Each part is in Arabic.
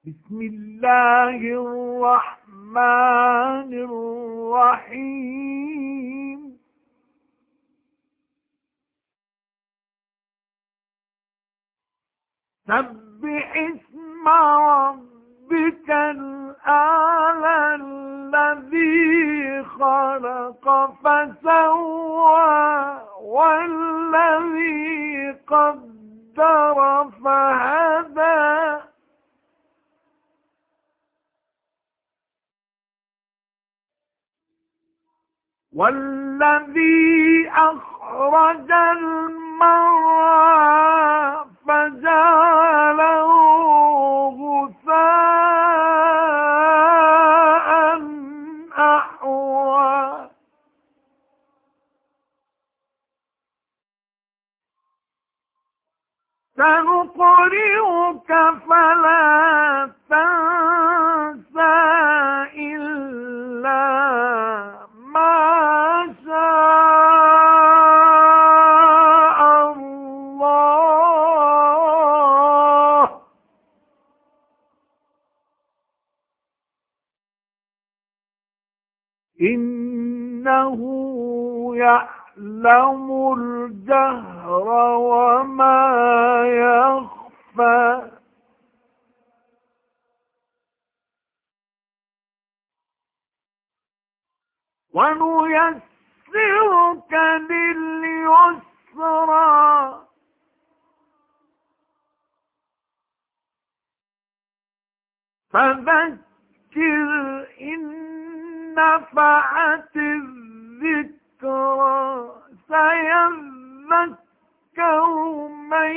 بسم الله الرحمن الرحيم سبح اسم ربك الأعلى الذي خلق فسوى والذي قدر فهدى والذي أخرج المرعى فجعله غثاء أحوى سنقرئك فلا تنسى إلا ما شاء الله إنه يعلم الجهر وما يخفى ونيسرك لليسرى فذكر إن نفعت الذكرى سيذكر من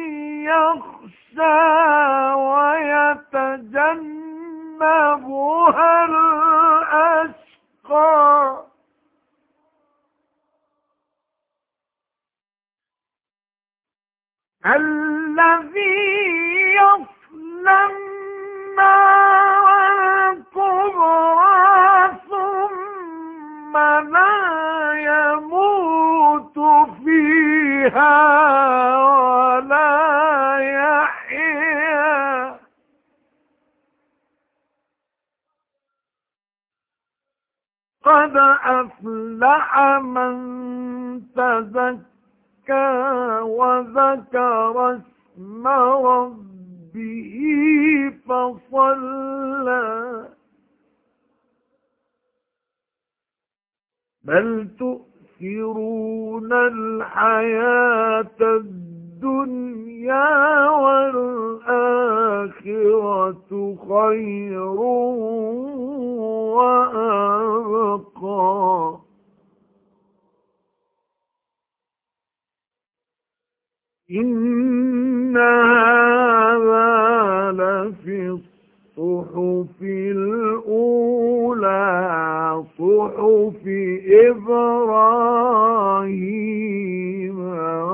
يخشى ويتجنبها الأشقى الذي يصلى النار الكبرى ثم لا يموت فيها ولا يحيا قد أفلح من تزكى وذكر اسم ربه فصلى بل تؤثرون الحياة الدنيا والآخرة خير وأبقى إن هذا لفي الصحف الأولى صحف إبراهيم